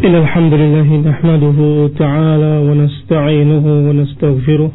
إن الحمد لله نحمده تعالى ونستعينه ونستغفره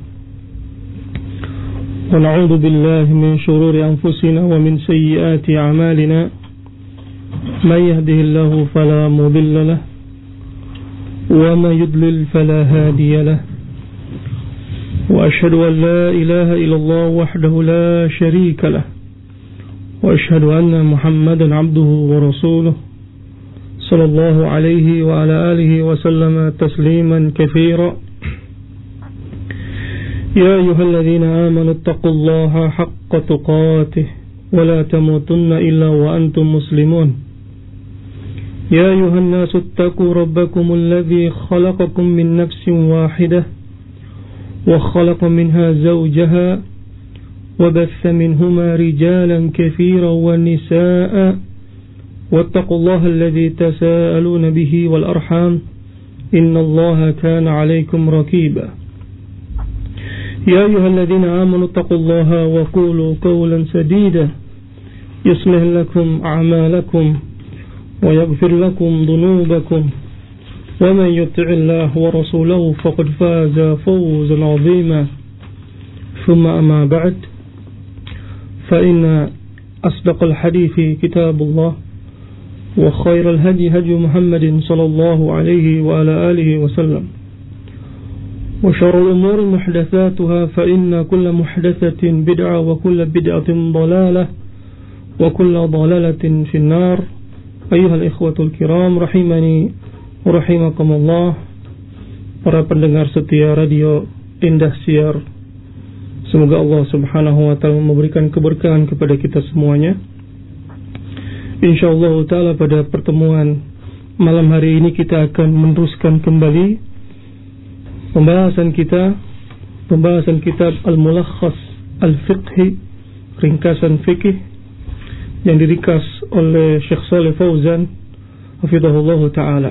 ونعوذ بالله من شرور أنفسنا ومن سيئات أعمالنا من يهده الله فلا مضل له ومن يضلل فلا هادي له وأشهد أن لا إله إلا الله وحده لا شريك له وأشهد أن محمدا عبده ورسوله صلى الله عليه وعلى آله وسلم تسليما كثيرا يا أيها الذين آمنوا اتقوا الله حق تقاته ولا تموتن إلا وأنتم مسلمون يا أيها الناس اتقوا ربكم الذي خلقكم من نفس واحدة وخلق منها زوجها وبث منهما رجالا كثيرا ونساء واتقوا الله الذي تساءلون به والأرحام إن الله كان عليكم رقيبا يا أيها الذين آمنوا اتقوا الله وقولوا قولا سديدا يصلح لكم أعمالكم ويغفر لكم ذنوبكم ومن يطع الله ورسوله فقد فاز فوزا عظيما ثم أما بعد فإن أصدق الحديث كتاب الله وخير الهدي هدي محمد صلى الله عليه وعلى آله وسلم وشر الأمور محدثاتها فإن كل محدثة بدعة وكل بدعة ضلالة وكل ضلالة في النار أيها الإخوة الكرام rahimani rahimakumullah. Para pendengar setia radio Indah Siar, semoga Allah subhanahu wa ta'ala memberikan keberkahan kepada kita semuanya. InsyaAllah ta'ala pada pertemuan malam hari ini kita akan meneruskan kembali pembahasan kitab Al-Mulakhas Al-Fiqhi, ringkasan fikih yang diringkas oleh Syekh Shalih Fauzan hafizahullah ta'ala.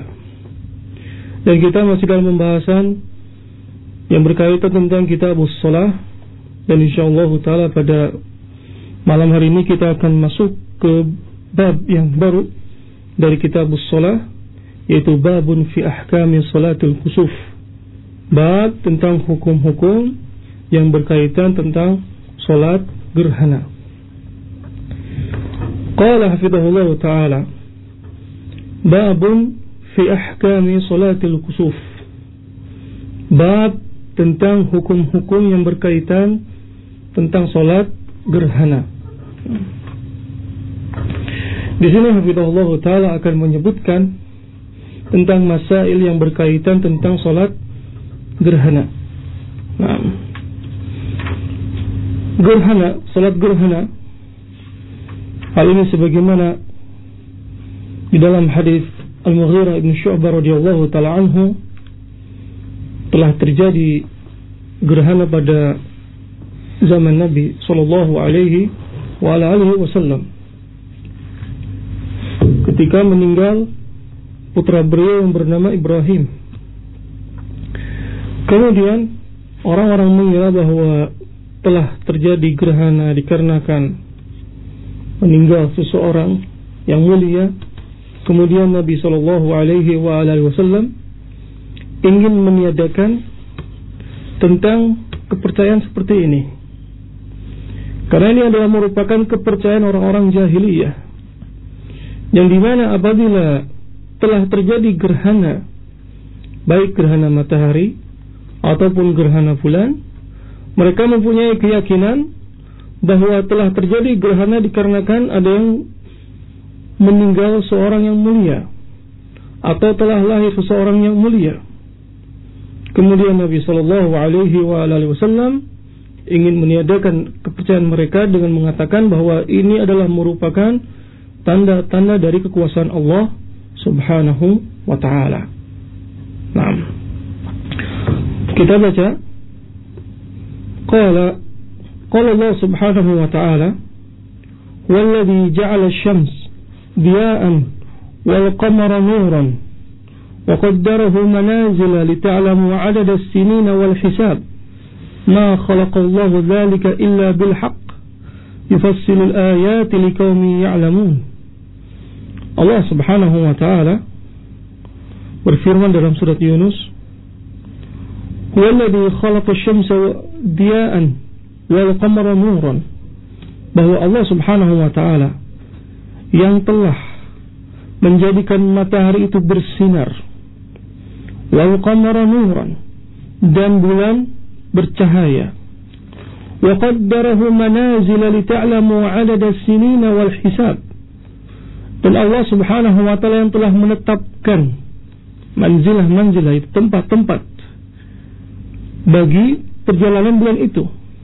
Dan kita masih dalam pembahasan yang berkaitan tentang kitabus shalah, dan insyaallah ta'ala pada malam hari ini kita akan masuk ke bab yang baru dari kitabus shalah, yaitu babun fi ahkami salatul kusuf, bab tentang hukum-hukum yang berkaitan tentang salat gerhana. Qala hafizahullah ta'ala babun fi ahkami salatul kusuf, bab tentang hukum-hukum yang berkaitan tentang salat gerhana. Di sini hafizahullah ta'ala akan menyebutkan tentang masail yang berkaitan tentang salat gerhana. Nah, gerhana, salat gerhana, hal ini sebagaimana di dalam hadis Al-Mughirah ibn Syu'bah radhiyallahu ta'ala anhu, telah terjadi gerhana pada zaman Nabi sallallahu alaihi wa ala alihi wasallam ketika meninggal putra beliau yang bernama Ibrahim. Kemudian orang-orang mengira bahwa telah terjadi gerhana dikarenakan meninggal seseorang yang mulia. Kemudian Nabi sallallahu alaihi wa alihi wasallam ingin meniadakan tentang kepercayaan seperti ini, karena ini adalah merupakan kepercayaan orang-orang jahiliyah, yang dimana apabila telah terjadi gerhana, baik gerhana matahari ataupun gerhana bulan, mereka mempunyai keyakinan bahwa telah terjadi gerhana dikarenakan ada yang meninggal seorang yang mulia atau telah lahir seseorang yang mulia. Kemudian Nabi sallallahu alaihi wasallam ingin meniadakan kepercayaan mereka dengan mengatakan bahwa ini adalah merupakan tanda-tanda dari kekuasaan Allah subhanahu wa ta'ala. Nah, kita baca qala Allah subhanahu wa ta'ala walladhi ja'ala asy-syams diya'an wal qamara nuran wa qaddarahu manazila lita'lamu 'adada as-sinina wal hisab ma khalaqa Allahu dhalika illa bil haqq yufassilu al-ayati liqaumin ya'lamun. Allah subhanahu wa ta'ala berfirman dalam surat Yunus, "Huwallazi khalaqa asy-syamsa diya'an wal qamara nuran." Bahwa Allah Subhanahu wa taala yang telah menjadikan matahari itu bersinar, wal qamara nuran, dan bulan bercahaya, wa qaddarahu manazila lita'lamu 'adada as-sinina wal hisab. Dan Allah Subhanahu wa taala yang telah menetapkan manzilah itu, tempat-tempat bagi perjalanan bulan itu.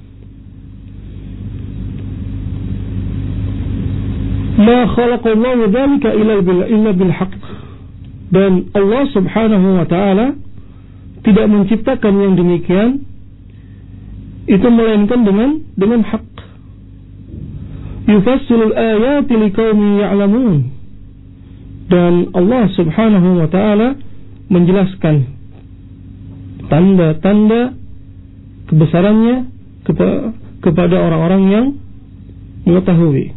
Ma khalaqallahu dzalika illa bil haqq. Dan Allah Subhanahu wa taala tidak menciptakan yang demikian itu melainkan dengan hak. Yufassilul ayati liqaumin ya'lamun. Dan Allah Subhanahu wa taala menjelaskan tanda-tanda kebesarannya kepada orang-orang yang mengetahui.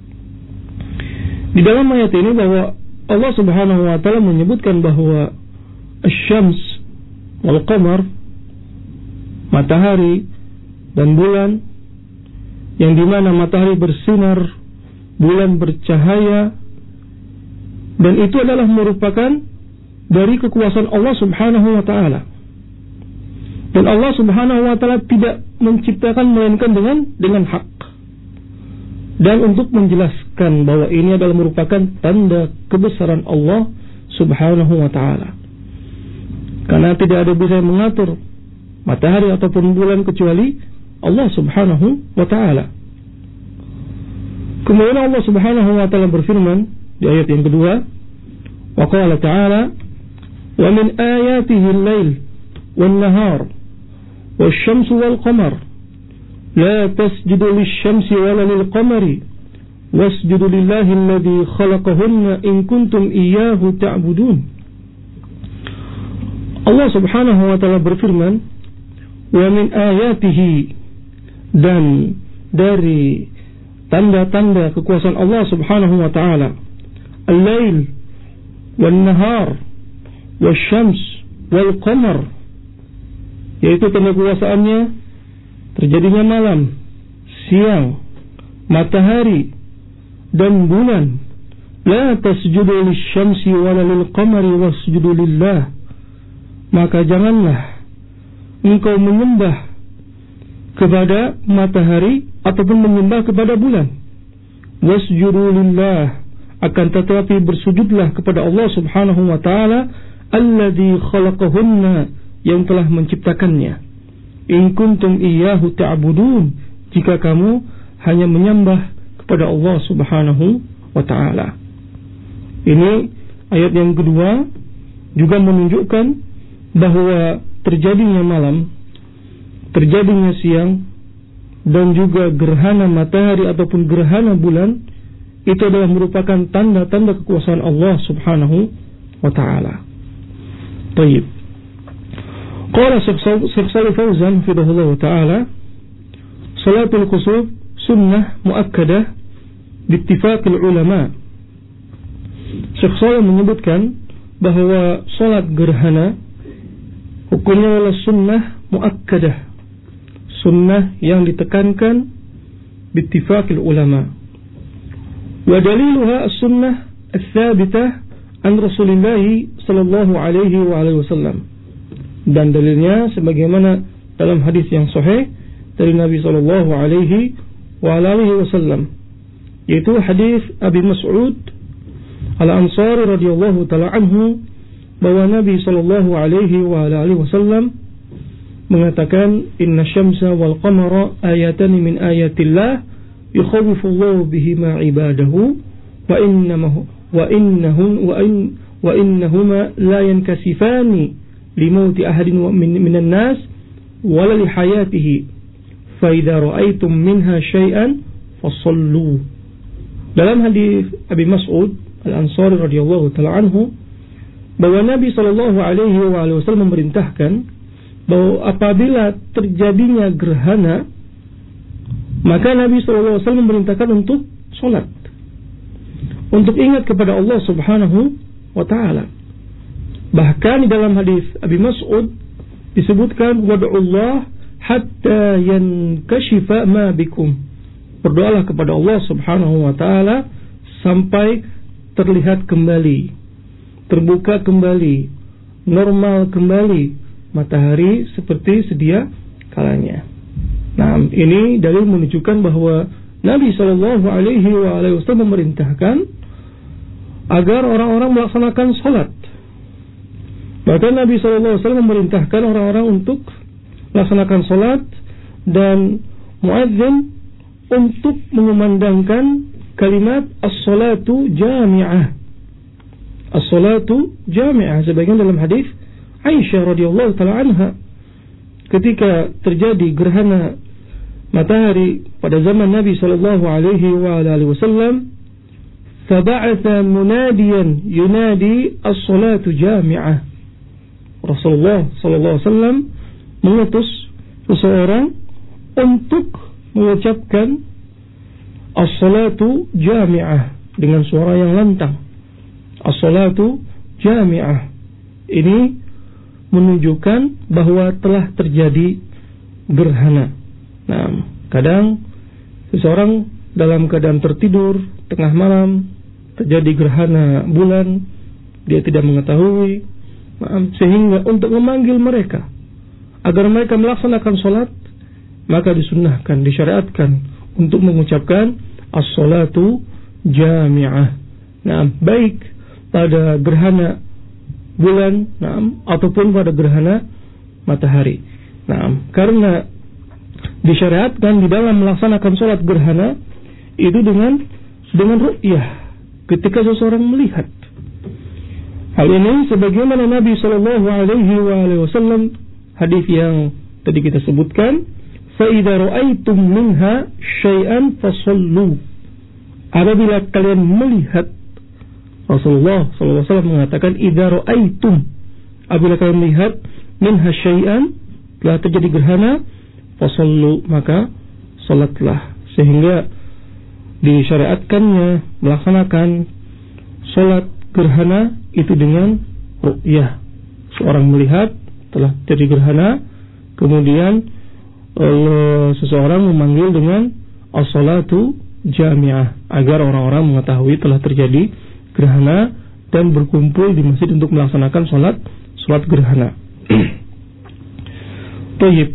Di dalam ayat ini bahwa Allah Subhanahu wa taala menyebutkan bahwa asy-syams wal qamar, matahari dan bulan, yang dimana matahari bersinar, bulan bercahaya, dan itu adalah merupakan dari kekuasaan Allah Subhanahu wa taala. Dan Allah Subhanahu wa taala tidak menciptakan melainkan dengan hak. Dan untuk menjelaskan bahwa ini adalah merupakan tanda kebesaran Allah Subhanahu wa taala. Karena tidak ada bisa yang mengatur matahari ataupun bulan kecuali Allah Subhanahu wa taala. Kemudian Allah Subhanahu wa taala berfirman di ayat yang kedua, wa qala ta'ala, wa min ayatihi al-lail wan-nahar wasyamsu wal-qamar la tasjudu lisyamsi wala lil-qamari wasjudu lillahi alladhi khalaqahunna in kuntum iyyahu ta'budun. Allah Subhanahu wa taala berfirman, wa min ayatihi, dan dari tanda-tanda kekuasaan Allah Subhanahu wa taala, al-lail wan-nahar wasyams wal-qamar, yaitu tanda kekuasaannya terjadinya malam, siang, matahari dan bulan. La tasjudu lisyamsi wala lil-qamari wasjudu lillah. Maka janganlah engkau menyembah kepada matahari ataupun menyembah kepada bulan. Wasjudu lillah, akan tetapi bersujudlah kepada Allah Subhanahu wa taala alladzi khalaqahunna, yang telah menciptakannya. In kuntum iyyahu ta'budun, jika kamu hanya menyembah kepada Allah Subhanahu wa taala. Ini ayat yang kedua juga menunjukkan bahwa terjadinya malam, terjadinya siang, dan juga gerhana matahari ataupun gerhana bulan itu adalah merupakan tanda-tanda kekuasaan Allah Subhanahu wa taala. Baik. Qala Syekh Shalih Fauzan hafizahullah taala, salatul khusuf sunnah muakkadah biittifaqil ulama. Syekh Shalih menyebutkan bahwa salat gerhana hukumnya adalah sunnah muakkadah, sunnah yang ditekankan biittifaqil ulama. Wa daliluha as-sunnah ats-tsabitah an Rasulillah sallallahu alaihi wa alihi wasallam. Dan dalilnya sebagaimana dalam hadis yang sahih dari Nabi sallallahu alaihi wa alihi wasallam, yaitu hadis Abi Mas'ud Al-Ansari radhiyallahu taala anhu, bahwa Nabi sallallahu alaihi wa alihi wasallam mengatakan, inna syamsa wal qamara ayatan min ayatillah yukhawwifu Allahu bihima ibadahu wa innahuma la yankasifani limauti ahadin minan nas wala lihayatihi fa idza ra'aytum minha syai'an fasallu. Dalam hadis Abi Mas'ud Al-Ansari radhiyallahu taala anhu, bahwa Nabi sallallahu alaihi wasallam memerintahkan bahwa apabila terjadinya gerhana, maka Nabi sallallahu alaihi wasallam memerintahkan untuk salat, untuk ingat kepada Allah Subhanahu wa taala. Bahkan di dalam hadis Abi Mas'ud disebutkan wad'ullah hatta yankashifa ma bikum. Berdoalah kepada Allah Subhanahu wa taala sampai terlihat kembali, terbuka kembali, normal kembali matahari seperti sedia kalanya. Nah, ini dalil menunjukkan bahwa Nabi sallallahu alaihi wasallam memerintahkan agar orang-orang melaksanakan salat. Bahkan Nabi sallallahu alaihi wasallam memerintahkan orang-orang untuk melaksanakan salat dan muadzin untuk mengumandangkan kalimat as-salatu jami'ah. As-salatu jami'ah, sebagian dalam hadis Aisyah radhiyallahu taala anha ketika terjadi gerhana matahari pada zaman Nabi sallallahu alaihi wasallam, faba'atha munadiyan yunadi as-salatu jami'ah. Rasulullah sallallahu alaihi wasallam mengutus seseorang untuk mengucapkan as-salatu jami'ah dengan suara yang lantang. As-salatu jami'ah. Ini menunjukkan bahwa telah terjadi gerhana. Nah, kadang seseorang dalam keadaan tertidur tengah malam terjadi gerhana bulan, dia tidak mengetahui, sehingga untuk memanggil mereka agar mereka melaksanakan salat, maka disunnahkan, disyariatkan untuk mengucapkan as-salatu jami'ah. Nah, baik pada gerhana bulan, ataupun pada gerhana matahari. Nah, karena disyariatkan di dalam melaksanakan salat gerhana itu dengan ru'yah, ketika seseorang melihat. Hal ini sebagaimana Nabi sallallahu alaihi wasallam hadis yang tadi kita sebutkan, fa idza ra'aitum minha syai'an fasallu. Apabila kalian melihat, Rasulullah sallallahu alaihi wasallam mengatakan idza ra'aitum, apabila kalian melihat minha syai'an, telah terjadi gerhana, fasallu, maka salatlah. Sehingga disyariatkannya melaksanakan salat gerhana itu dengan ru'yah. Seorang melihat telah terjadi gerhana, kemudian seseorang memanggil dengan as-salatu jami'ah agar orang-orang mengetahui telah terjadi gerhana dan berkumpul di masjid untuk melaksanakan salat gerhana. Tayyib.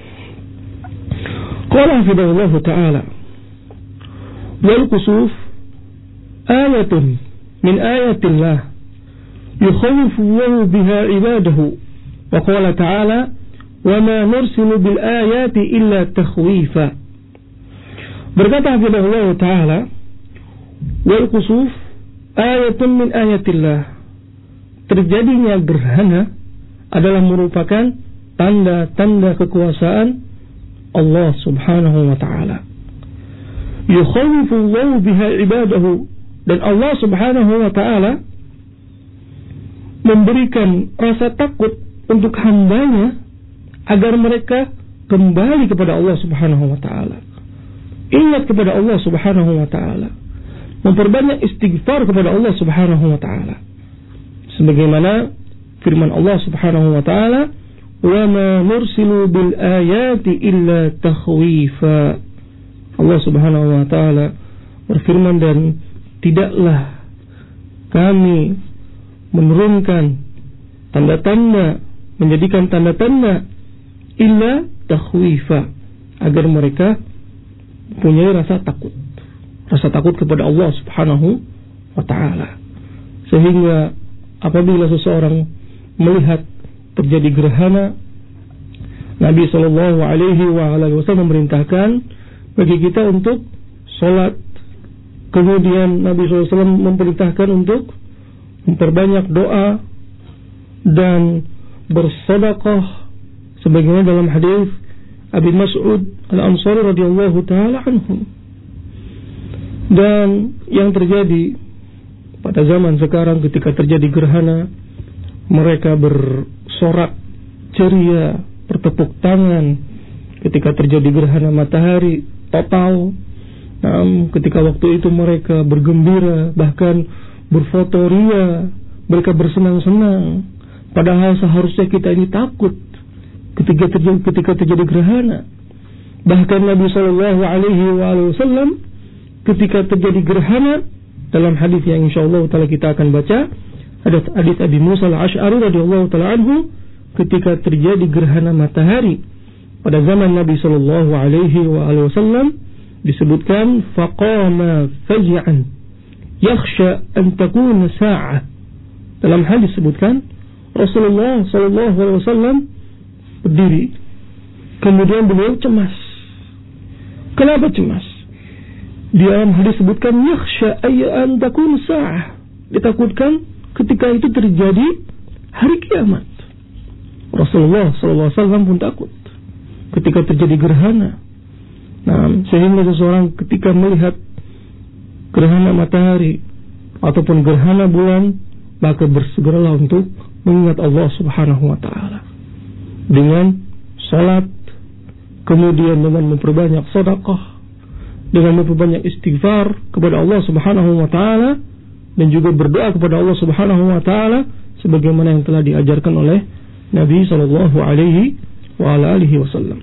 Qala hafidhahullah ta'ala, wal kusuf ayatun min ayatillah yukhawwifu biha ibadahu. Wa qala ta'ala wa ma nursilu bil ayati illa takhwifa. Berkata hafidhahullah ta'ala, wal kusuf ayatun min ayatillah, terjadinya gerhana adalah merupakan tanda-tanda kekuasaan Allah subhanahu wa ta'ala. Yukhawwifu biha ibadahu, dan Allah subhanahu wa ta'ala memberikan rasa takut untuk hambanya agar mereka kembali kepada Allah subhanahu wa ta'ala, ingat kepada Allah subhanahu wa ta'ala, memperbanyak istighfar kepada Allah subhanahu wa ta'ala, sebagaimana firman Allah subhanahu wa ta'ala, wa ma nursilu bil ayati illa takhwifa. Allah subhanahu wa ta'ala berfirman, dan tidaklah kami menurunkan tanda-tanda, menjadikan tanda-tanda illa takhwifa, agar mereka punya rasa takut kepada Allah subhanahu wa ta'ala. Sehingga apabila seseorang melihat terjadi gerhana, Nabi sallallahu alaihi wasallam memerintahkan bagi kita untuk salat. Kemudian Nabi sallallahu alaihi wasallam memerintahkan untuk memperbanyak doa dan bersedekah, sebagaimana dalam hadis Abi Mas'ud Al-Ansari radhiyallahu taala anhu. Dan yang terjadi pada zaman sekarang ketika terjadi gerhana, mereka bersorak ceria, bertepuk tangan ketika terjadi gerhana matahari total. Ketika waktu itu mereka bergembira, bahkan berfoto ria, mereka bersenang-senang Padahal seharusnya kita ini takut ketika terjadi gerhana. Bahkan Nabi Shallallahu Alaihi Wasallam ketika terjadi gerhana, dalam hadis yang insyaallah taala kita akan baca, ada hadis Abi Musa al-Asy'ari radhiyallahu taala anhu, ketika terjadi gerhana matahari pada zaman Nabi Shallallahu Alaihi Wasallam, disebutkan faqama faj'an yakhsha an takuna sa'ah. Dalam hadis disebutkan Rasulullah Shallallahu Alaihi Wasallam berdiri, kemudian beliau cemas. Kenapa cemas? Di dalam hadis disebutkan yakhsha an takuna sa'ah, ditakutkan ketika itu terjadi hari kiamat. Rasulullah Shallallahu Alaihi Wasallam pun takut ketika terjadi gerhana. Sehingga seseorang ketika melihat gerhana matahari ataupun gerhana bulan, maka bersegeralah untuk mengingat Allah Subhanahu wa taala dengan salat, kemudian dengan memperbanyak sedekah, dengan memperbanyak istighfar kepada Allah Subhanahu wa taala, dan juga berdoa kepada Allah Subhanahu wa taala sebagaimana yang telah diajarkan oleh Nabi sallallahu alaihi wa ala alihi wasallam.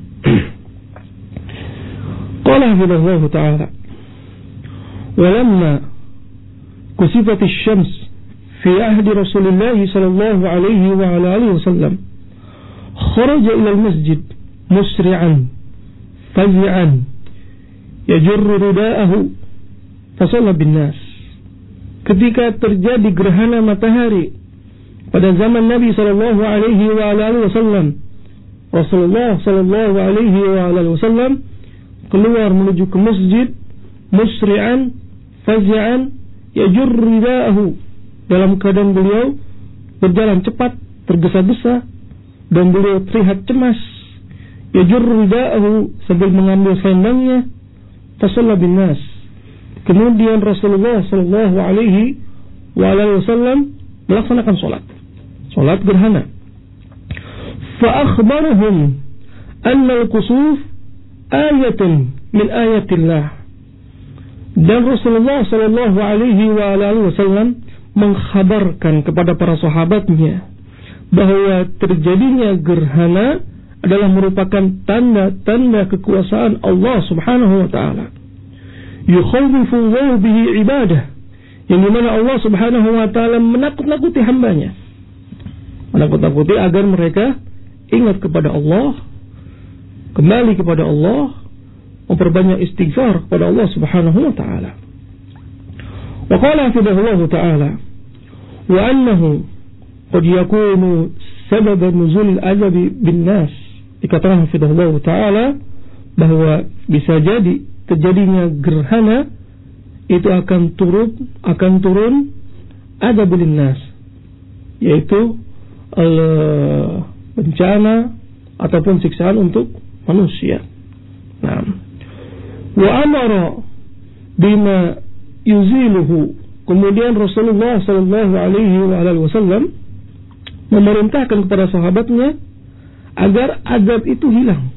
Qala hafidhahullah ta'ala, walamma kusifat asy-syams fi ahdi Rasulillah sallallahu alaihi wa ala alihi wasallam, kharaja ila al-masjid musri'an fazi'an yajurru ridaahu fasalla bin-nas. Ketika terjadi gerhana matahari pada zaman Nabi sallallahu alaihi wa ala alihi wasallam, Rasulullah sallallahu alaihi wa ala alihi wasallam keluar menuju ke masjid musri'an fazi'an yajurru ridaahu, dalam keadaan beliau berjalan cepat, tergesa-gesa, dan beliau terlihat cemas. Yajurru ridaahu, sambil mengambil selendangnya. Fasalla bin nas, kemudian Rasulullah sallallahu alaihi wa alihi wasallam melaksanakan salat gerhana. Fa akhbarahum anna al-kusuf ayatun min ayatillah, dan Rasulullah sallallahu alaihi wa alihi wasallam mengkhabarkan kepada para sahabatnya bahwa terjadinya gerhana adalah merupakan tanda-tanda kekuasaan Allah Subhanahu wa taala. Yukhawifu Allah bihi ibadah, yang dimana Allah Subhanahu wa taala menakut-nakuti hambanya, menakut-nakuti agar mereka ingat kepada Allah, kembali kepada Allah, memperbanyak istighfar kepada Allah Subhanahu wa taala. Wa qala hafidhahullah ta'ala, wa annahu qad yakunu sababan nuzul al-adab bin nas. Dikatakan hafidhahullah ta'ala bahwa bisa jadi terjadinya gerhana itu akan turun adab bin nas, yaitu bencana ataupun siksaan untuk manusia. Wa amara bima yuziluhu, kemudian Rasulullah sallallahu alaihi wasallam memerintahkan kepada sahabatnya agar adab itu hilang.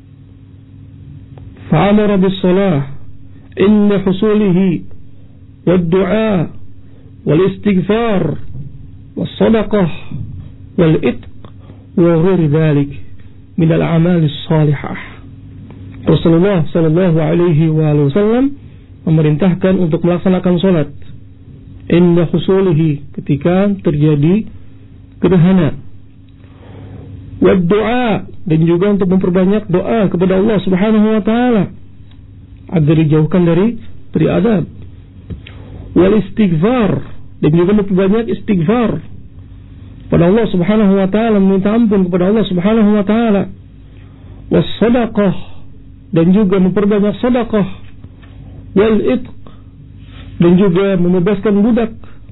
Fa'amara bis-shalah inda husulihi wad-du'a wal-istighfar was-sadaqah wal-itq wa ghairi dhalik min al-a'mal as-salihah. Rasulullah sallallahu alaihi wasallam memerintahkan untuk melaksanakan salat inda husulihi, ketika terjadi gerhana, wad-du'a, dan juga untuk memperbanyak doa kepada Allah Subhanahu wa taala agar dijauhkan dari adab, wal istighfar, dan juga memperbanyak istighfar kepada Allah Subhanahu wa taala, meminta ampun kepada Allah Subhanahu wa taala, was sadaqah, dan juga memperbanyak sedekah, wal itq, dan juga membebaskan budak,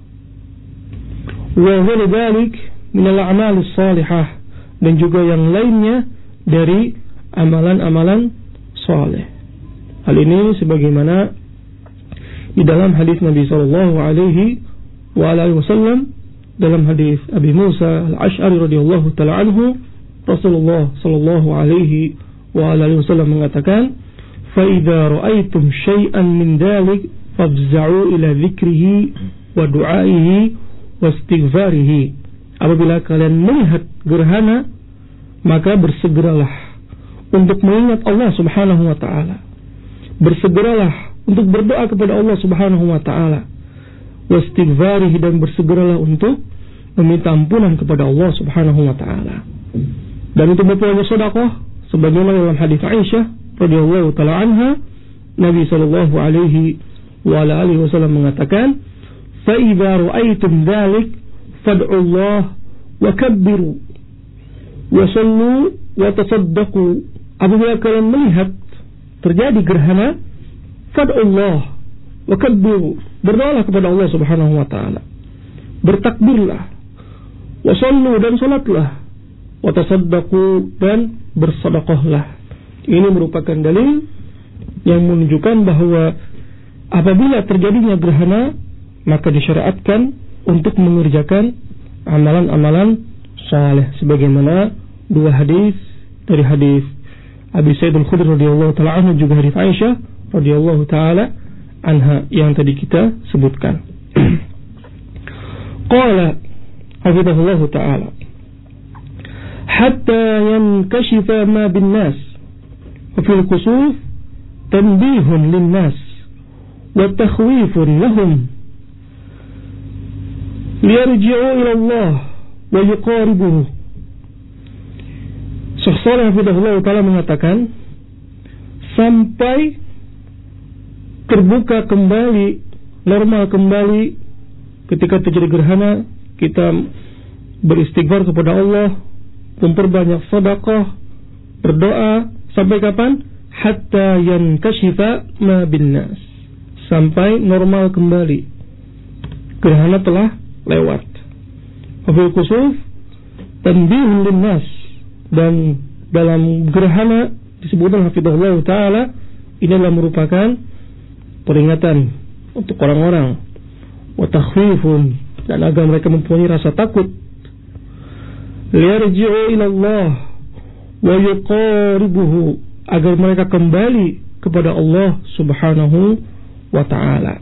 wa ghairi dzalik min al-a'mal as-salihah, dan juga yang lainnya dari amalan-amalan saleh. Hal ini sebagaimana di dalam hadis Nabi sallallahu alaihi wasallam, dalam hadis Abi Musa al-Asy'ari radhiyallahu taala anhu, Rasulullah sallallahu alaihi wasallam mengatakan, "Fa idza ra'aitum syai'an min dzalik fafza'u ila dzikrihi wa du'aihi wa istighfarihi apabila kalian melihat gerhana, maka bersegeralah untuk mengingat Allah Subhanahu wa ta'ala. Bersegeralah untuk berdoa kepada Allah Subhanahu wa ta'ala. Wastighfarihi, dan bersegeralah untuk meminta ampunan kepada Allah Subhanahu wa ta'ala. Dan untuk memperoleh sedekah, sebagaimana dalam hadis Aisyah radhiyallahu taala anha, Nabi sallallahu alaihi wa ala alihi wasallam mengatakan, "Fa idza ra'aitum dzalik fad'u Allah wa kabbiru wa sallu wa tasaddaqu." Apabila kalian melihat terjadi gerhana, fad'u Allah wa kabbiru, berdoalah kepada Allah Subhanahu wa taala. Bertakbirlah, wa sallu, dan salatlah, wa tasaddaqu, dan bersedekahlah. Ini merupakan dalil yang menunjukkan bahwa apabila terjadinya gerhana, maka disyariatkan untuk mengerjakan amalan-amalan saleh, sebagaimana dua hadis dari hadis Abi Sa'id Al-Khudri radhiyallahu taala anhu, juga hadis Aisyah radhiyallahu taala anha yang tadi kita sebutkan. Qala hafizahullahu taala, hatta yankashifa ma bin nas wa fil kusuf tanbihun lin nas wa takhwifun lahum liyarji'u ila Allah wa yuqaribuhu. Syekh Shalih hafizahullah taala mengatakan, sampai terbuka kembali, normal kembali ketika terjadi gerhana, kita beristighfar kepada Allah, memperbanyak sedekah, berdoa, sampai kapan? Hatta yankashifa ma bin nas, sampai normal kembali, gerhana telah lewat. Wafil kusuf tanbihun linnas, dan dalam gerhana disebutkan hafizahullah ta'ala, ini adalah merupakan peringatan untuk orang-orang, wa takhwifun, dan agar mereka mempunyai rasa takut, liyarji'u ila Allah wa yuqaribuhu, agar mereka kembali kepada Allah Subhanahu wa ta'ala.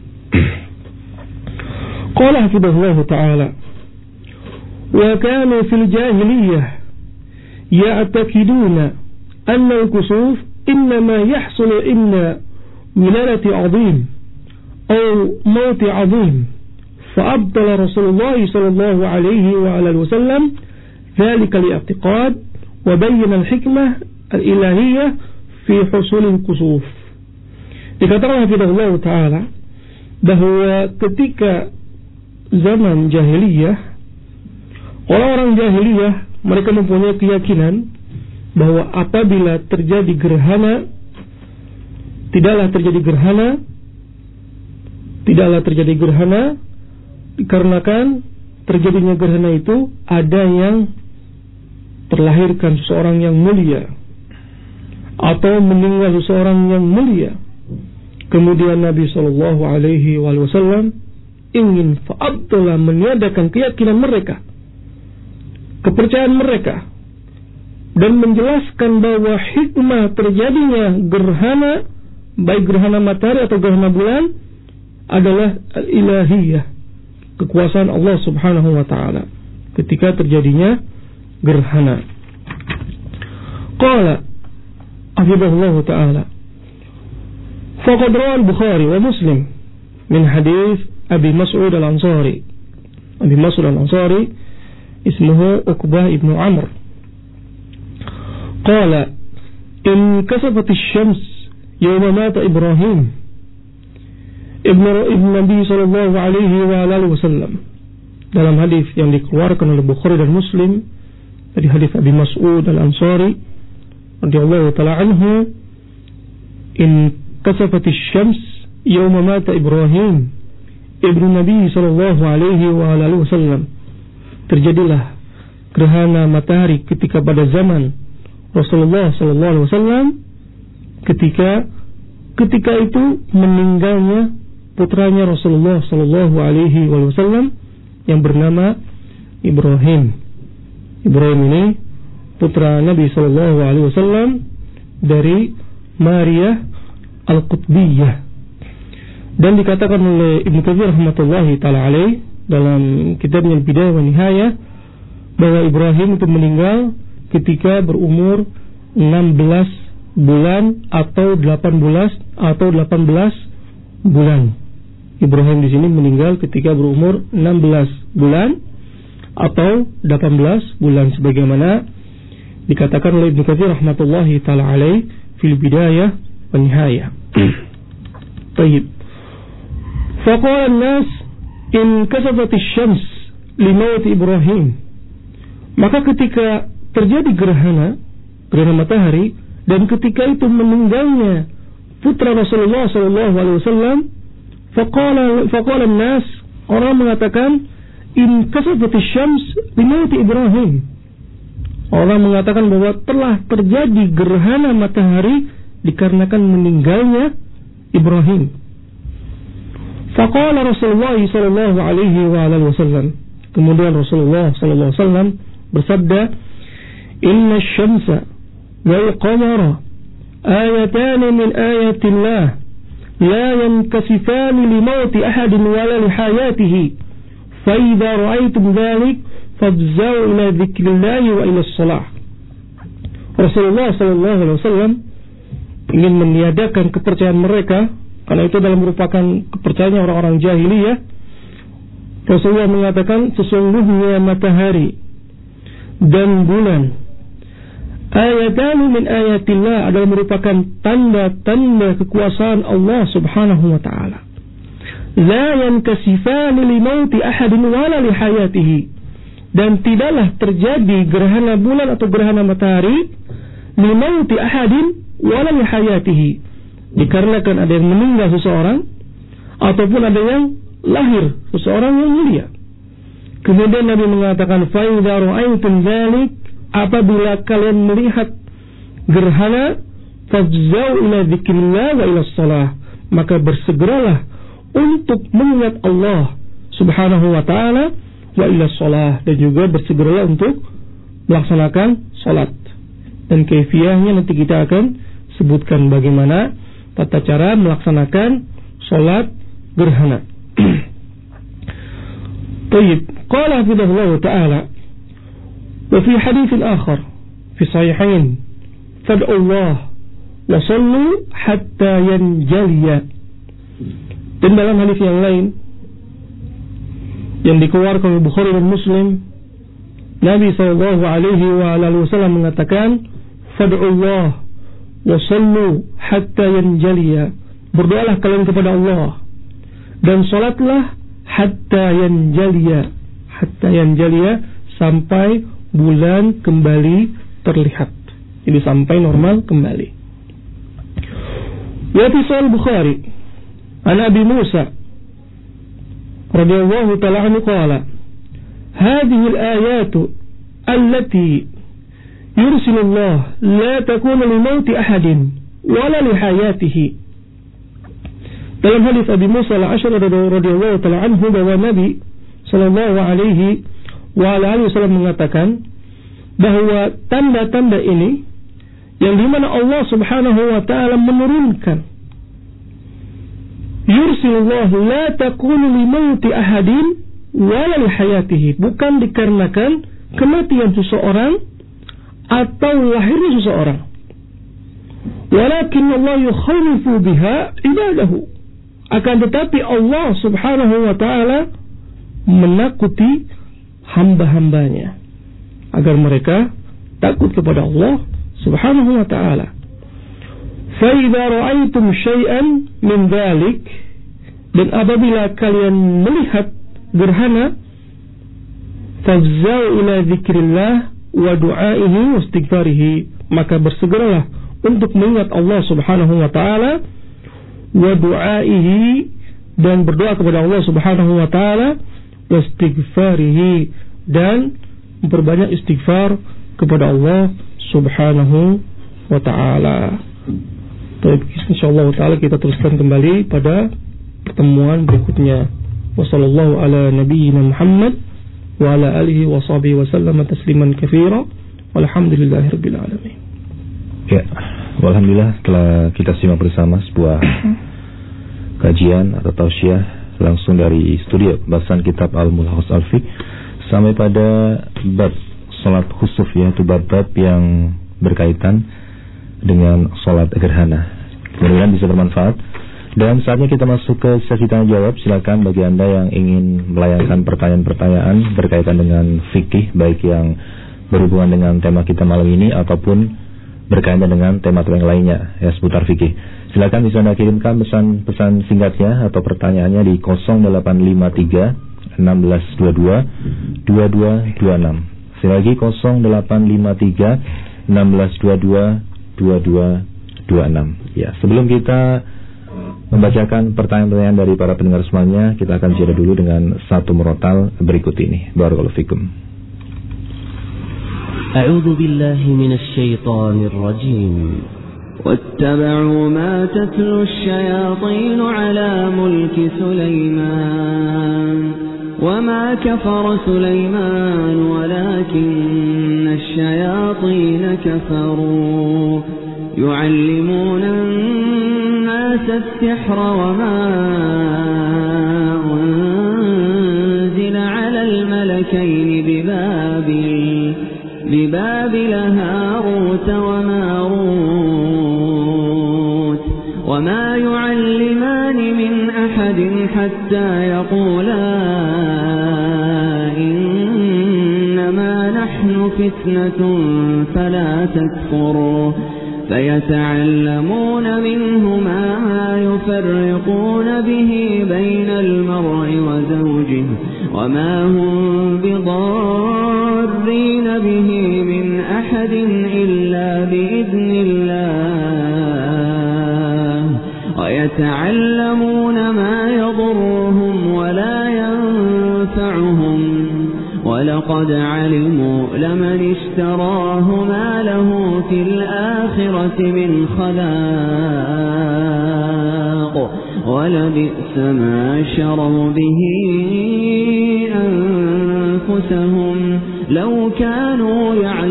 Qala hafizahullah ta'ala, wa kanu fil jahiliyah ya'takiduna anna al-kusuf innama yahsulu inna wiladati 'azim aw mauti 'azim, fa'abdala Rasulullah sallallahu alaihi wa alihi wasallam dhalika li'i'tiqad wa bayyana al-hikmah al-ilahiyyah fi husul al-kusuf. Dikatakan hafizahullah ta'ala bahwa ketika zaman jahiliyah, orang-orang jahiliyah mereka mempunyai keyakinan bahwa apabila terjadi gerhana, tidaklah terjadi gerhana dikarenakan terjadinya gerhana itu ada yang terlahirkan seseorang yang mulia atau meninggal seseorang yang mulia. Kemudian Nabi sallallahu alaihi wasallam ingin fa'abdala, meniadakan keyakinan mereka, kepercayaan mereka, dan menjelaskan bahwa hikmah terjadinya gerhana, baik gerhana matahari atau gerhana bulan, adalah al-ilahiyah, kekuasaan Allah Subhanahu wa ta'ala ketika terjadinya gerhana. Qala hafizahullah ta'ala, faqad rawa al-Bukhari wa Muslim min hadis Abi Mas'ud al-Ansari. Abi Mas'ud al-Ansari ismuhu Uqbah ibn Amr. Qala inkasafat asy-syams yawma mata Ibrahim ibn Nabi sallallahu alaihi wa alihi wasallam. Dalam hadis yang dikeluarkan oleh Bukhari dan Muslim dari hadis Abi Mas'ud al-Ansari radhiyallahu ta'ala anhu, inkasafat asy-syams yawma mata Ibrahim ibn Nabi sallallahu alaihi wa alihi wasallam. Terjadilah gerhana matahari ketika pada zaman Rasulullah sallallahu alaihi wasallam, ketika itu meninggalnya putranya Rasulullah sallallahu alaihi wasallam yang bernama Ibrahim. Ibrahim ini putra Nabi sallallahu alaihi wasallam dari Maria Al-Qutbiyah. Dan dikatakan oleh Ibnu Katsir rahmatullahi taala alaih dalam kitabnya Al-Bidayah wa Nihayah bahwa Ibrahim itu meninggal ketika berumur 16 bulan atau 18 bulan. Ibrahim di sini meninggal ketika berumur 16 bulan atau 18 bulan sebagaimana dikatakan oleh Ibnu Katsir rahmatullahi taala alaih fil bidayah wa nihayah. Baik. Faqala an-nas in kasafat asy-syams li maut Ibrahim. Maka ketika terjadi gerhana matahari dan ketika itu meninggalnya putra Rasulullah sallallahu alaihi wasallam, faqala an-nas, orang mengatakan in kasafat asy-syams li maut Ibrahim. Orang mengatakan bahwa telah terjadi gerhana matahari dikarenakan meninggalnya Ibrahim. Faqala Rasulullah sallallahu alaihi wasallam. Kemudian Rasulullah sallallahu alaihi wasallam bersabda, "Inna asy-syamsa wal qamara ayatan min ayatillah la yankasifan li mauti ahadin wala li hayatihi. Fa idza ra'aytum dhalik fafza'u ila dzikrillah wa ila shalah." Rasulullah sallallahu alaihi wasallam ingin meniadakan kepercayaan mereka, karena itu adalah merupakan kepercayaan orang-orang jahiliyah. Rasulullah mengatakan sesungguhnya matahari dan bulan ayatan min ayatillah adalah merupakan tanda-tanda kekuasaan Allah Subhanahu wa taala. La yankasifan li mauti ahadin wala li hayatihi. Dan tidaklah terjadi gerhana bulan atau gerhana matahari li mauti ahadin wala li hayatihi, dikarenakan ada yang meninggal seseorang ataupun ada yang lahir seseorang yang mulia. Kemudian Nabi mengatakan fa idza ra'aytum dzalik, apabila kalian melihat gerhana, fafza'u ila dzikrillah wa ila shalah, maka bersegeralah untuk mengingat Allah Subhanahu wa taala wa ila shalah, dan juga bersegeralah untuk melaksanakan salat. Dan kaifiyahnya nanti kita akan sebutkan bagaimana tata cara melaksanakan salat gerhana. Baik, qala hafizahullah taala wa fi hadits akhar fi sahihain fad'u Allah wa sallu hatta yanjaliya. Dan dalam hadis yang lain yang dikeluarkan oleh Bukhari dan Muslim, Nabi sallallahu alaihi wasallam mengatakan fad'u Allah wa sallu hatta yanjaliya. Berdoalah kalian kepada Allah dan salatlah hatta yanjaliya, sampai bulan kembali terlihat. Jadi sampai normal kembali. Wa fi Sahih Bukhari an Abi Musa radhiyallahu ta'ala anhu qala hadhihi al-ayatu allati yursilu Allah la takunu li mauti ahadin wala li hayatihi. Dalam hadis Abi Musa al-Asy'ari radhiyallahu ta'ala anhu bahwa Nabi sallallahu alaihi wasallam mengatakan bahwa tanda-tanda ini yang dimana Allah Subhanahu wa ta'ala menurunkan yursilullah la takunu li mauti ahadin wala li hayatihi, bukan dikarenakan kematian seseorang atau lahirnya seseorang, walakin Allah yukhawifu biha ibadahu, akan tetapi Allah Subhanahu wa ta'ala menakuti hamba-hambanya agar mereka takut kepada Allah Subhanahu wa ta'ala. Fa idza ra'aytum syai'an min dzalik, dan apabila kalian melihat gerhana, fafza'u ila dzikrillah wa du'aihi wa istighfarihi, maka bersegeralah untuk mengingat Allah Subhanahu wa ta'ala, wa du'aihi, dan berdoa kepada Allah Subhanahu wa ta'ala, wa istighfarihi, dan memperbanyak istighfar kepada Allah Subhanahu wa ta'ala. Baik, insyaallah taala kita teruskan kembali pada pertemuan berikutnya. Wassallallahu ala nabiyyina Muhammad wa ala alihi wa sahbihi wa sallam tasliman katsira. Walhamdulillahirabbil alamin. Ya, alhamdulillah telah kita simak bersama sebuah kajian atau tausiah langsung dari studio pembahasan kitab Al-Mulakhas Al-Fiqh sampai pada bab sholat khusuf, yaitu bab-bab yang berkaitan dengan sholat gerhana. Mudah-mudahan bisa bermanfaat. Dan saatnya kita masuk ke sesi tanya jawab. Silakan bagi Anda yang ingin melayangkan pertanyaan-pertanyaan berkaitan dengan fikih, baik yang berhubungan dengan tema kita malam ini ataupun berkaitan dengan tema-tema yang lainnya ya seputar fikih. Silakan bisa Anda kirimkan pesan singkatnya atau pertanyaannya di 0853 1622 2226. Sekali lagi 0853 1622 2226. Ya, sebelum kita membacakan pertanyaan-pertanyaan dari para pendengar semuanya, kita akan jeda dulu dengan satu murotal berikut ini. Barakallahu fikum. A'udzu billahi minasy syaithanir rajim. واتبعوا ما تتلو الشياطين على ملك سليمان وما كفر سليمان ولكن الشياطين كفروا يعلمون الناس السحر وما أنزل على الملكين ببابل هاروت وماروت وما يعلمان من أحد حتى يقولا إنما نحن فتنة فلا تكفر فيتعلمون منهما ما يفرقون به بين المرء وزوجه وما هم بضارين به من أحد إلا بإذن الله ويتعلمون ما يضرهم ولا ينفعهم ولقد علموا لمن اشتراه ما له في الآخرة من خلاق ولبئس ما شروا به أنفسهم لو كانوا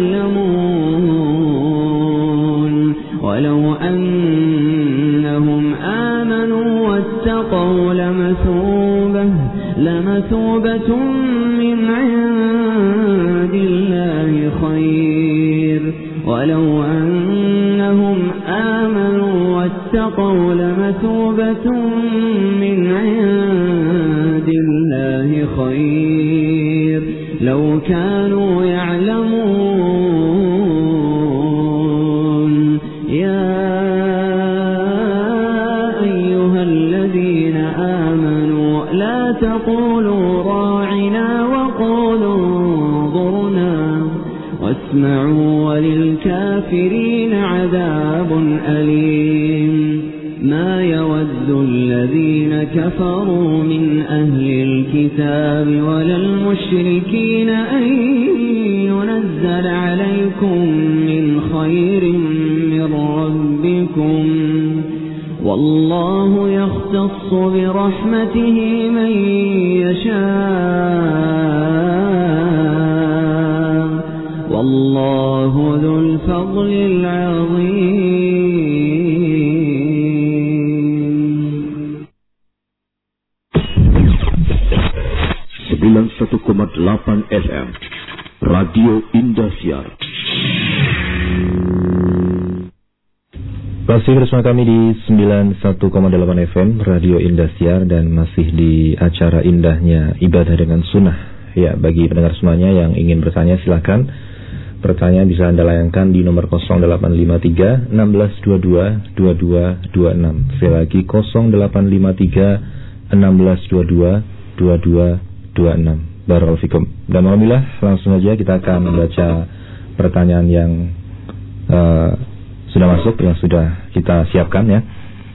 يعلمون ولو أنهم آمنوا واتقوا لمثوبة من عند الله خير ولو أنهم آمنوا واتقوا لمثوبة من عند الله خير لو كانوا يعلمون يا أيها الذين آمنوا لا تقولوا راعنا وقولوا انظرنا واسمعوا وللكافرين عذاب أليم ما يود الذين كفروا من أهل الكتاب ولا المشركين أن ينزل عليكم من خير من ربكم والله يختص برحمته من يشاء والله ذو الفضل العظيم. 91,8 FM Radio Indosiar. Masih bersama kami di 91,8 FM Radio Indosiar dan masih di acara indahnya ibadah dengan sunnah. Ya, bagi pendengar semuanya yang ingin bertanya silakan. Pertanyaan bisa Anda layangkan di nomor 0853 1622 2226. Sekali lagi 0853 1622 2226. Barakallahu fikum. Dan alhamdulillah langsung saja kita akan membaca pertanyaan yang sudah masuk, yang sudah kita siapkan ya.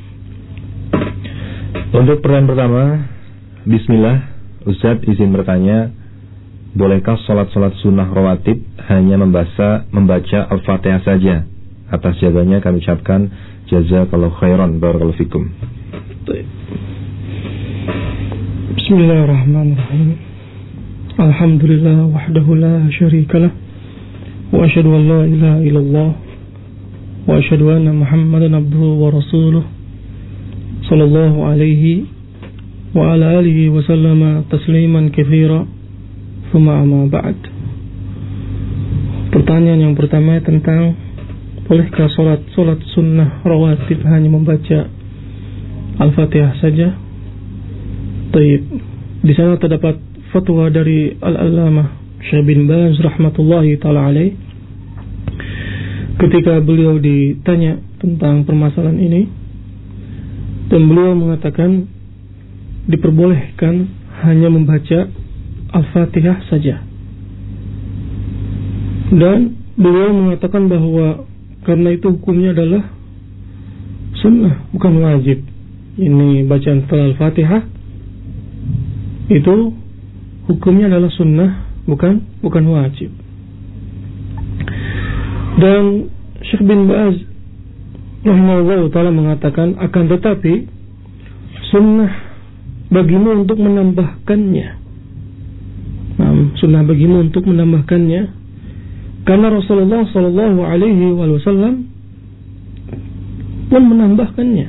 Untuk pertanyaan pertama, bismillah, Ustaz izin bertanya, bolehkah sholat-sholat sunnah rawatib hanya membaca Al-Fatihah saja? Atas jawabannya kami ucapkan jazakallahu khairan. Barakallahu fikum. Bismillahirrahmanirrahim. Alhamdulillah wahdahu la syarikalah wa asyhadu an la ilaha illallah wa asyhadu anna Muhammadan abduhu wa rasuluh sallallahu alaihi wa ala alihi wa sallama tasliman katsira thumma amma ba'd. Pertanyaan yang pertama tentang bolehkah solat sunnah rawatib hanya membaca Al-Fatihah saja? Baik, di sana terdapat fatwa dari Al-Allamah Syekh bin Baz rahmatullahi taala alaih. Ketika beliau ditanya tentang permasalahan ini, dan beliau mengatakan diperbolehkan hanya membaca Al-Fatihah saja. Dan beliau mengatakan bahwa karena itu hukumnya adalah sunnah, bukan wajib. Ini bacaan setelah Al-Fatihah itu hukumnya adalah sunnah, bukan wajib. Dan Syekh bin Baz rahimahullah ta'ala mengatakan, akan tetapi sunnah bagimu untuk menambahkannya. Sunnah bagimu untuk menambahkannya, karena Rasulullah sallallahu alaihi wasallam pun menambahkannya.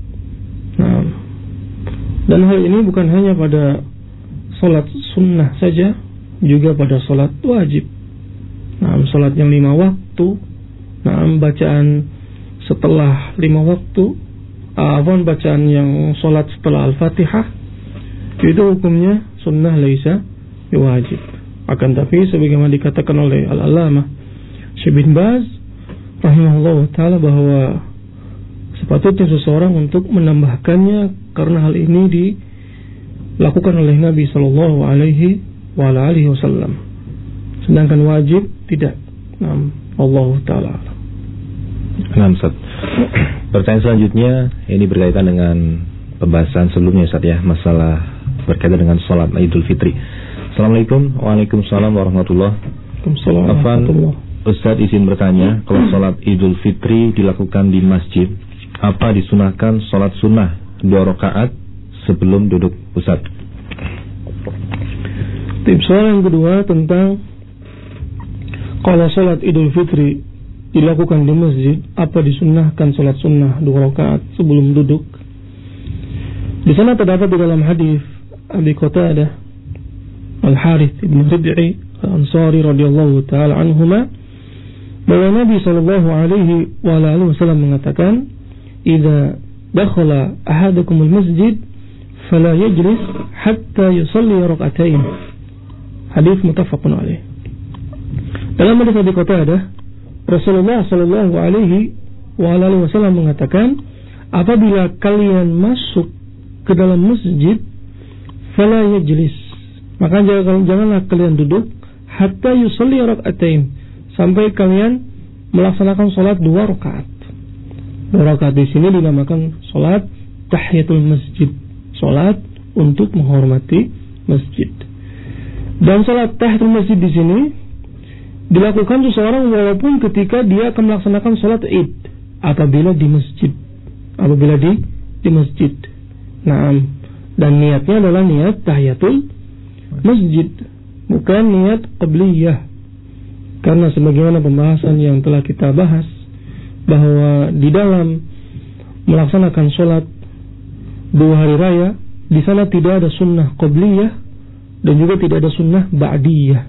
Dan hal ini bukan hanya pada salat sunnah saja, juga pada salat wajib. Salat yang 5 waktu, bacaan setelah 5 waktu, bacaan yang salat setelah Al-Fatihah, itu hukumnya sunnah laisa wajib. Akan tapi sebagaimana dikatakan oleh Al-Allamah Syekh bin Baz rahimahullah ta'ala bahwa sepatutnya seseorang untuk menambahkannya, karena hal ini dilakukan oleh Nabi sallallahu alaihi wasallam. Sedangkan wajib tidak. Allah ta'ala. Ustaz. Pertanyaan selanjutnya ini berkaitan dengan pembahasan sebelumnya Ustaz ya, masalah berkaitan dengan salat Idul Fitri. Assalamualaikum. Waalaikumsalam warahmatullahi wabarakatuh. Ustaz izin bertanya, kalau salat Idul Fitri dilakukan di masjid, apa disunahkan salat sunnah 2 rakaat sebelum duduk Ustaz? Soal yang kedua tentang kalau salat Idul Fitri dilakukan di masjid, apa disunahkan salat sunnah 2 rakaat sebelum duduk? Di sana terdapat di dalam hadis Abi Qatadah Al-Harith ibn Rib'i Al-Ansari radhiyallahu taala anhuma, bahwa Nabi sallallahu alaihi wasallam mengatakan, "Idza dakhala ahadukum al-masjid fala yajlis hatta yusalli rak'atain." Hadis muttafaqun alaih. Dalam hadis Abi Qatadah, Rasulullah sallallahu alaihi wasallam mengatakan, apabila kalian masuk ke dalam masjid, fala yajlis, maka janganlah kalian duduk, hatta yusalli rak'atain, sampai kalian melaksanakan salat 2 rakaat. 2 rakaat di sini dinamakan salat tahiyatul masjid, salat untuk menghormati masjid. Dan salat tahiyatul masjid di sini dilakukan seseorang walaupun ketika dia akan melaksanakan salat Id, apabila di masjid, di masjid. Dan niatnya adalah niat tahiyatul masjid, bukan niat qabliyah. Karena sebagaimana pembahasan yang telah kita bahas, bahwa di dalam melaksanakan sholat 2 hari raya, di sana tidak ada sunnah qabliyah dan juga tidak ada sunnah ba'diyah.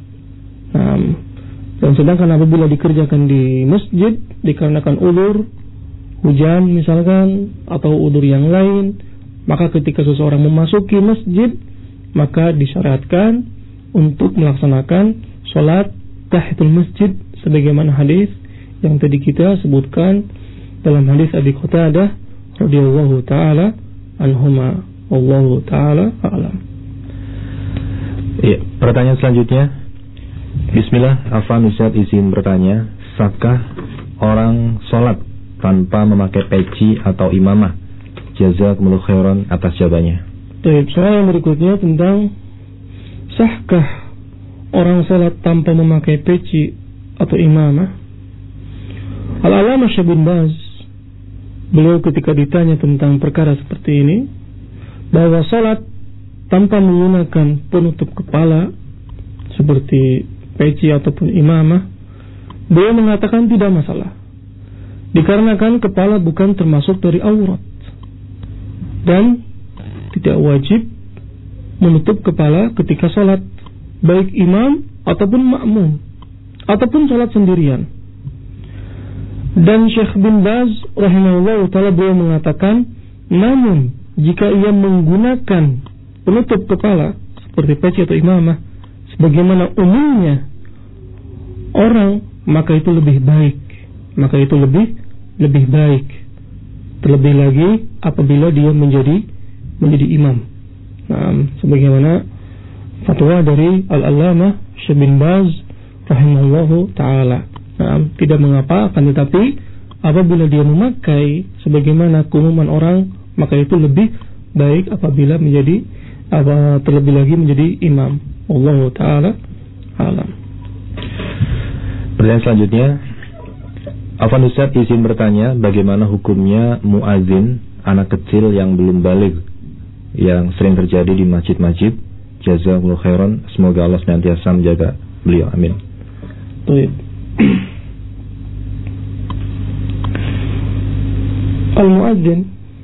Dan sedangkan apabila dikerjakan di masjid dikarenakan udzur, hujan misalkan, atau udzur yang lain, maka ketika seseorang memasuki masjid, maka disyariatkan untuk melaksanakan sholat tahiyatul masjid, sebagaimana hadis yang tadi kita sebutkan dalam hadis Abi Qatadah radhiyallahu taala anhuma. Wallahu taala a'lam. Ya, pertanyaan selanjutnya. Bismillah, Afan Ustaz izin bertanya, sahkah orang sholat tanpa memakai peci atau imamah? Jazakumullahu khairan atas jawabannya. Baik, soal yang berikutnya tentang sahkah orang sholat tanpa memakai peci atau imamah. Al-Allamah Syekh bin Baz, beliau ketika ditanya tentang perkara seperti ini, bahwa sholat tanpa menggunakan penutup kepala seperti peci ataupun imamah, beliau mengatakan tidak masalah, dikarenakan kepala bukan termasuk dari aurat dan tidak wajib menutup kepala ketika sholat, baik imam ataupun makmum ataupun sholat sendirian. Dan Syekh bin Baz rahimahullah ta'ala beliau mengatakan, namun jika ia menggunakan penutup kepala seperti peci atau imamah sebagaimana umumnya orang, maka itu lebih baik. Lebih baik. Terlebih lagi apabila dia menjadi imam. Sebagaimana fatwa dari Al-Allamah Syekh bin Baz rahimahullahu ta'ala. Tidak mengapa, akan tetapi apabila dia memakai sebagaimana keumuman orang, maka itu lebih baik apabila terlebih lagi menjadi imam. Wallahu ta'ala alam. Pertanyaan selanjutnya, Afwan Ustaz izin bertanya, bagaimana hukumnya muazin anak kecil yang belum baligh yang sering terjadi di masjid-masjid? Jazakumullah khairan, semoga Allah senantiasa menjaga beliau, amin. Baik. Al-muadzin,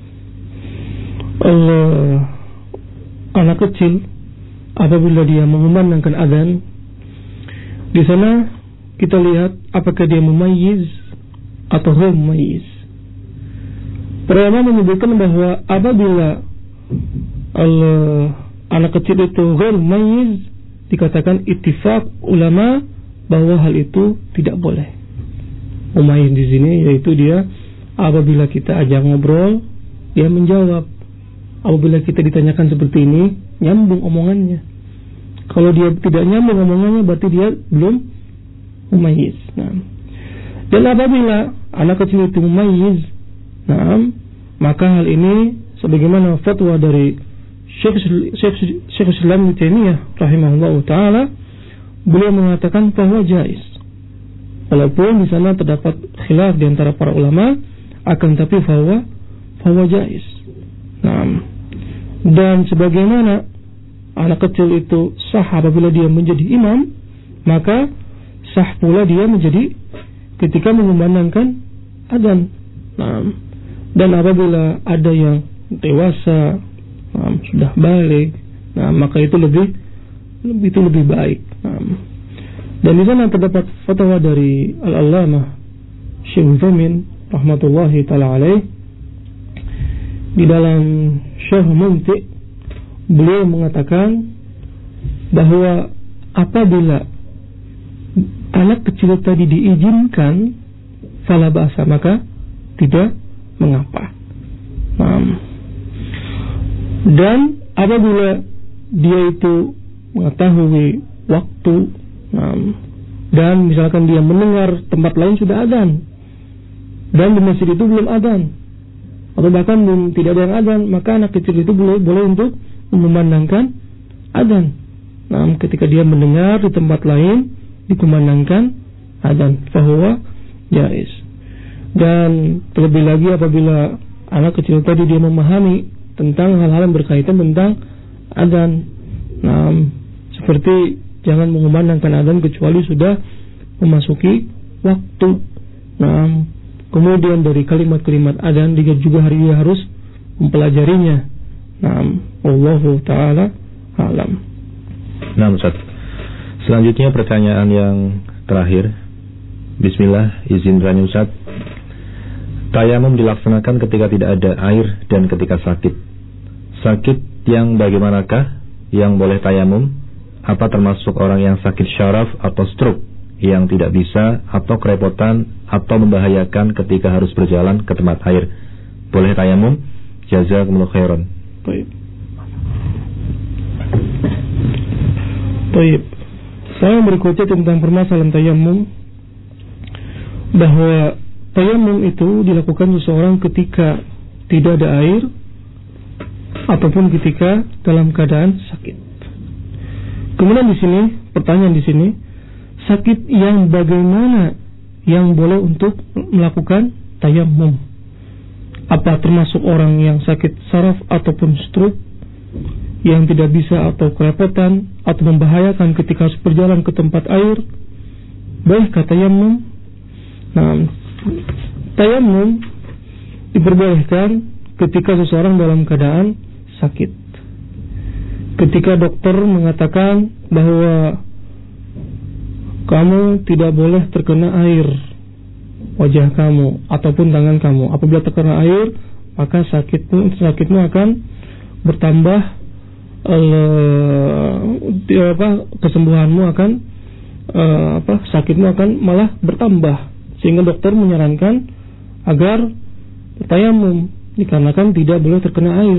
anak kecil apabila dia mengumandangkan azan, di sana kita lihat apakah dia mumayyiz atau ghair mumayyiz. Para ulama menyebutkan bahwa apabila anak kecil itu ghair mumayyiz, dikatakan ittifaq ulama bahwa hal itu tidak boleh. Mumayyiz di sini yaitu dia apabila kita ajak ngobrol, dia menjawab. Apabila kita ditanyakan seperti ini, nyambung omongannya. Kalau dia tidak nyambung omongannya, berarti dia belum mumayyiz. Dan apabila anak kecil itu mumayyiz, maka hal ini sebagaimana fatwa dari Syekh Islam Ibnu Taimiyah rahimahullahu taala, beliau mengatakan bahwa jaiz. Walaupun di sana terdapat khilaf di antara para ulama, akan tapi bahwa jaiz. Dan sebagaimana anak kecil itu sah apabila dia menjadi imam, maka sah pula dia menjadi ketika mengumandangkan adzan. Dan apabila ada yang dewasa, sudah balik, maka itu lebih baik. Dan di sana terdapat fatwa dari Al-Allamah Syekh Utsaimin rahmatullahi taala alaih. Di dalam Syarh Mumti' beliau mengatakan bahwa apabila anak kecil tadi diizinkan fala ba'sa, maka tidak mengapa. Dan apabila dia itu mengetahui waktu, dan misalkan dia mendengar tempat lain sudah adzan dan di masjid itu belum adzan, atau bahkan tidak ada yang adzan, maka anak kecil itu boleh untuk memandangkan adzan. Ketika dia mendengar di tempat lain dikumandangkan adzan, fahuwa jaiz. Dan terlebih lagi apabila anak kecil tadi dia memahami tentang hal-hal yang berkaitan tentang adzan, seperti jangan mengumandangkan adzan kecuali sudah memasuki waktu. Kemudian dari kalimat-kalimat adzan dia juga harus mempelajarinya. Wallahu ta'ala alam. Ustaz. Selanjutnya pertanyaan yang terakhir. Bismillah, izin bertanya Ustaz. Tayamum dilaksanakan ketika tidak ada air dan ketika sakit. Sakit yang bagaimanakah yang boleh tayamum? Apa termasuk orang yang sakit syaraf atau stroke yang tidak bisa atau kerepotan atau membahayakan ketika harus berjalan ke tempat air? Boleh tayamum? Jazakumullah khairan. Baik. Saya berikutnya tentang permasalahan tayamum, bahwa tayamum itu dilakukan seseorang ketika tidak ada air ataupun ketika dalam keadaan sakit. Kemudian di sini, pertanyaan di sini, sakit yang bagaimana yang boleh untuk melakukan tayamum? Apa termasuk orang yang sakit saraf ataupun stroke yang tidak bisa atau kerepotan atau membahayakan ketika harus berjalan ke tempat air? Bolehkah tayamum? Tayamum diperbolehkan ketika seseorang dalam keadaan sakit. Ketika dokter mengatakan bahwa kamu tidak boleh terkena air wajah kamu ataupun tangan kamu. Apabila terkena air, maka sakitmu akan bertambah, kesembuhanmu akan sakitmu akan malah bertambah, sehingga dokter menyarankan agar tayamum dikarenakan tidak boleh terkena air.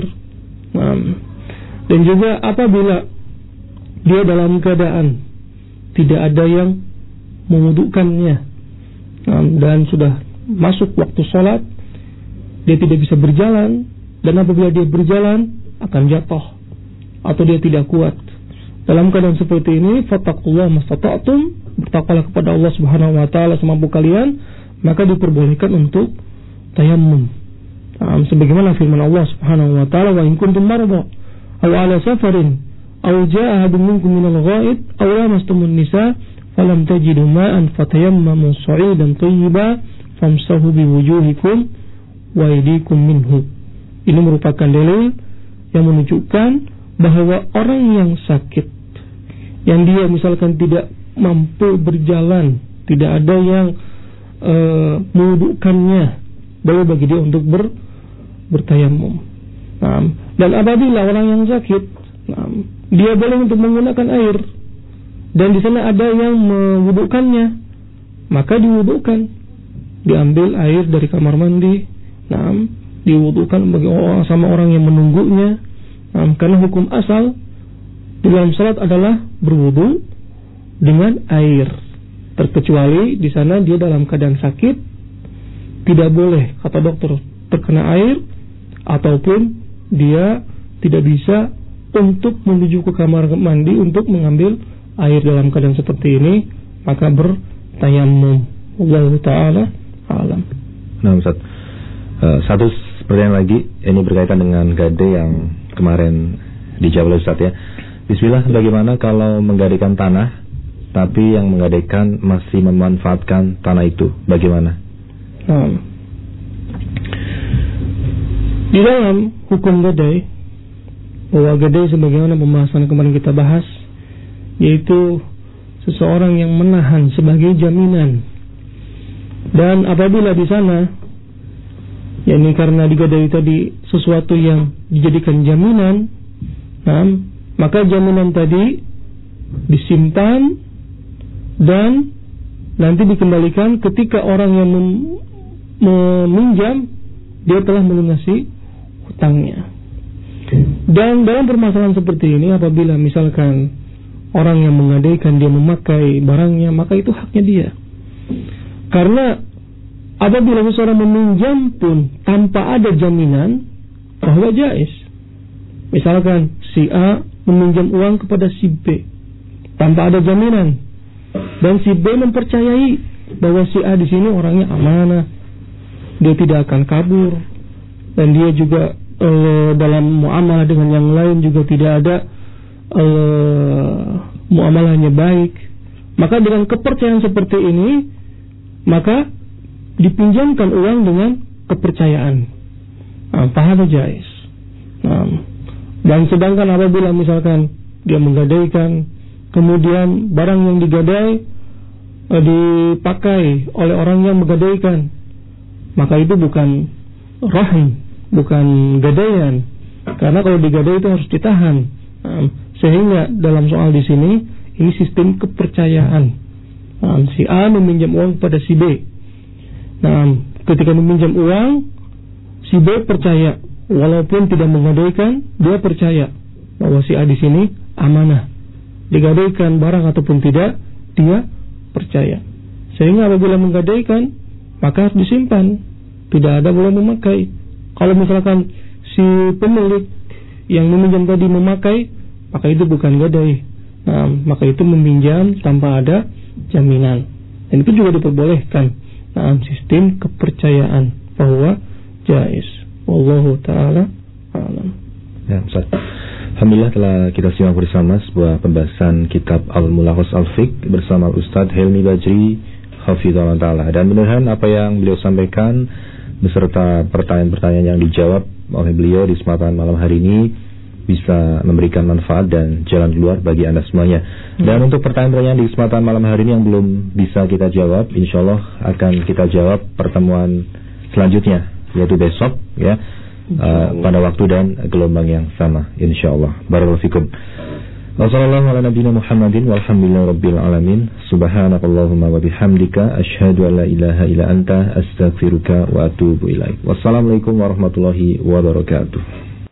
Dan juga apabila dia dalam keadaan tidak ada yang mewudukannya, dan sudah masuk waktu sholat, dia tidak bisa berjalan, dan apabila dia berjalan akan jatuh atau dia tidak kuat. Dalam keadaan seperti ini, fattaqullaha mastata'tum, bertakwalah kepada Allah Subhanahu wa taala semampu kalian, maka diperbolehkan untuk tayammum. Sebagaimana firman Allah Subhanahu wa taala, wa in kuntum marda aw ala safarin aw jaa ahadun minkum minal ghaid aw lamastumun nisa falam tajidu ma'an fatayammamu sa'idan thayyiban famsahu biwujuhikum wa aydikum minhu. Ini merupakan dalil yang menunjukkan bahwa orang yang sakit, yang dia misalkan tidak mampu berjalan, tidak ada yang mewudukannya, boleh bagi dia untuk bertayamum. Dan apabila orang yang sakit, dia boleh untuk menggunakan air, dan di sana ada yang mewudukannya, maka diwudukan, diambil air dari kamar mandi, diwudukan bagi sama orang yang menunggunya. Karena hukum asal di dalam salat adalah berwudu dengan air, terkecuali di sana dia dalam keadaan sakit, tidak boleh kata dokter terkena air, ataupun dia tidak bisa untuk menuju ke kamar mandi untuk mengambil air dalam keadaan seperti ini, maka bertayammum. Allah Ta'ala alam. Nah Ustaz, satu pertanyaan lagi, ini berkaitan dengan gade yang kemarin dijawab oleh Ustaz ya. Bismillah, bagaimana kalau menggadaikan tanah tapi yang menggadaikan masih memanfaatkan tanah itu, bagaimana? Di dalam hukum gadai, bahwa gadai sebagaimana pembahasan kemarin kita bahas, yaitu seseorang yang menahan sebagai jaminan. Dan apabila di sana, yakni karena digadai tadi sesuatu yang dijadikan jaminan, maka jaminan tadi disimpan dan nanti dikembalikan ketika orang yang meminjam dia telah melunasi hutangnya. Dan dalam permasalahan seperti ini, apabila misalkan orang yang menggadaikan dia memakai barangnya, maka itu haknya dia. Karena apabila seseorang meminjam pun tanpa ada jaminan, bahwa jais. Misalkan si A meminjam uang kepada si B tanpa ada jaminan, dan si B mempercayai bahwa si A di sini orangnya amanah, dia tidak akan kabur, dan dia juga dalam muamalah dengan yang lain juga tidak ada muamalahnya baik. Maka dengan kepercayaan seperti ini, maka dipinjamkan uang dengan kepercayaan. Fahadha jais. Dan sedangkan apabila misalkan dia menggadaikan, kemudian barang yang digadai dipakai oleh orang yang menggadaikan, maka itu bukan rahim, bukan gadaian. Karena kalau digadai itu harus ditahan. Sehingga dalam soal di sini, ini sistem kepercayaan. Si A meminjam uang kepada si B. Ketika meminjam uang, si B percaya, walaupun tidak menggadaikan, dia percaya bahwa si A di sini amanah, digadaikan barang ataupun tidak, dia percaya. Sehingga apabila menggadaikan, maka harus disimpan, tidak ada boleh memakai. Kalau misalkan si pemilik yang meminjam tadi memakai, maka itu bukan gadai. Maka itu meminjam tanpa ada jaminan. Dan itu juga diperbolehkan dalam sistem kepercayaan, bahwa jais. Wallahu ta'ala alam. Ya, Ustaz. Alhamdulillah telah kita simak bersama sebuah pembahasan kitab Al-Mulakhas Al-Fiqh bersama Ustaz Helmi Bajri Hafizahullah Ta'ala. Dan mudah-mudahan apa yang beliau sampaikan beserta pertanyaan-pertanyaan yang dijawab oleh beliau di kesempatan malam hari ini bisa memberikan manfaat dan jalan keluar bagi Anda semuanya. Dan untuk pertanyaan-pertanyaan di kesempatan malam hari ini yang belum bisa kita jawab, insyaallah akan kita jawab pertemuan selanjutnya, yaitu besok ya, pada waktu dan gelombang yang sama insyaallah. Barakallahu fikum. Wassallallahu ala nabiyyina Muhammadin walhamdulillahirabbil alamin. Subhanakallahumma wa bihamdika asyhadu an la ilaha illa anta astaghfiruka wa atubu ilaik. Wassalamualaikum warahmatullahi wabarakatuh.